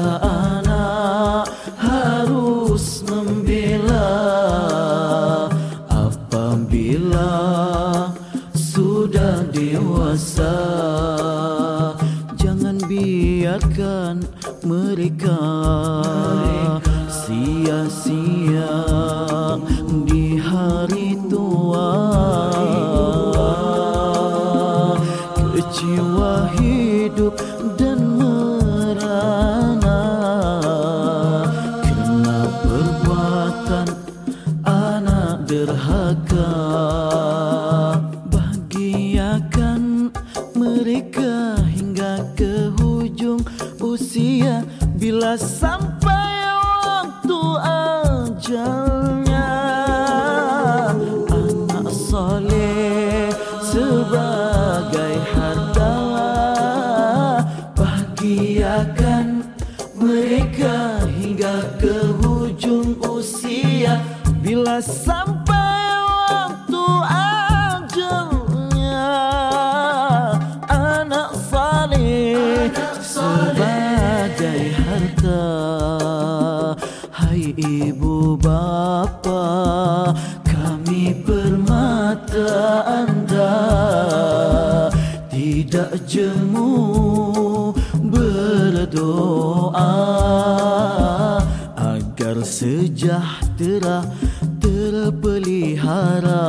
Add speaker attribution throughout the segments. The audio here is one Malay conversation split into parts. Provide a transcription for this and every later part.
Speaker 1: anak harus membela apabila sudah dewasa. Jangan biarkan mereka sia-sia di hari tua. Kecewa hidup dan merana kena perbuatan anak derhaka. Bahagiakan mereka hingga ke hujung usia, bila sampai waktu ajalnya. Anak soleh sebagai harta, bahagiakan mereka hingga ke hujung usia, bila sampai waktu ajalnya. Anak saleh sebagai harta. Hai ibu bapa, kami permata Anda tidak jemu berdoa agar sejahtera terpelihara.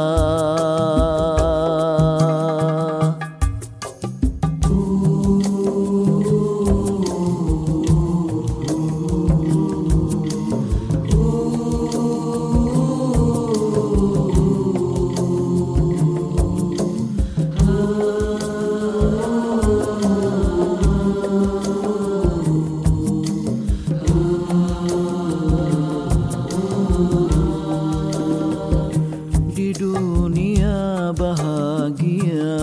Speaker 1: Di dunia bahagia,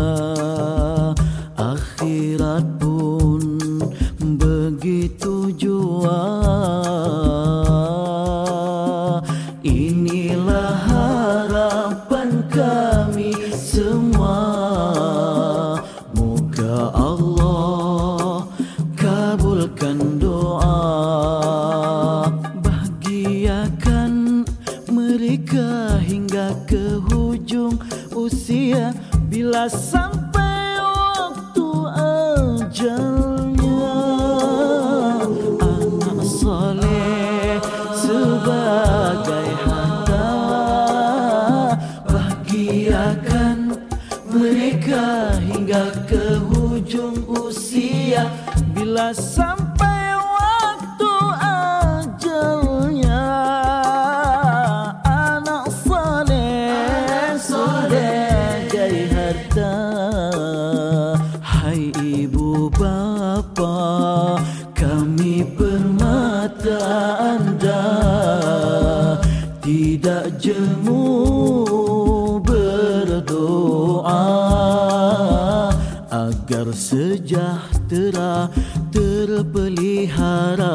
Speaker 1: akhirat pun begitu jua. Inilah harapan kami semua, moga Allah kabulkan doa. Bahagiakan mereka hingga ke hujung usia, bila sampai waktu ajalnya. Anak soleh sebagai harta, bahagiakan mereka hingga ke hujung usia, bila sampai waktu ajalnya. Anak saleh sebagai harta. Hai ibu bapa, kami permata Anda tidak jemu berdoa agar sejahtera terpelihara.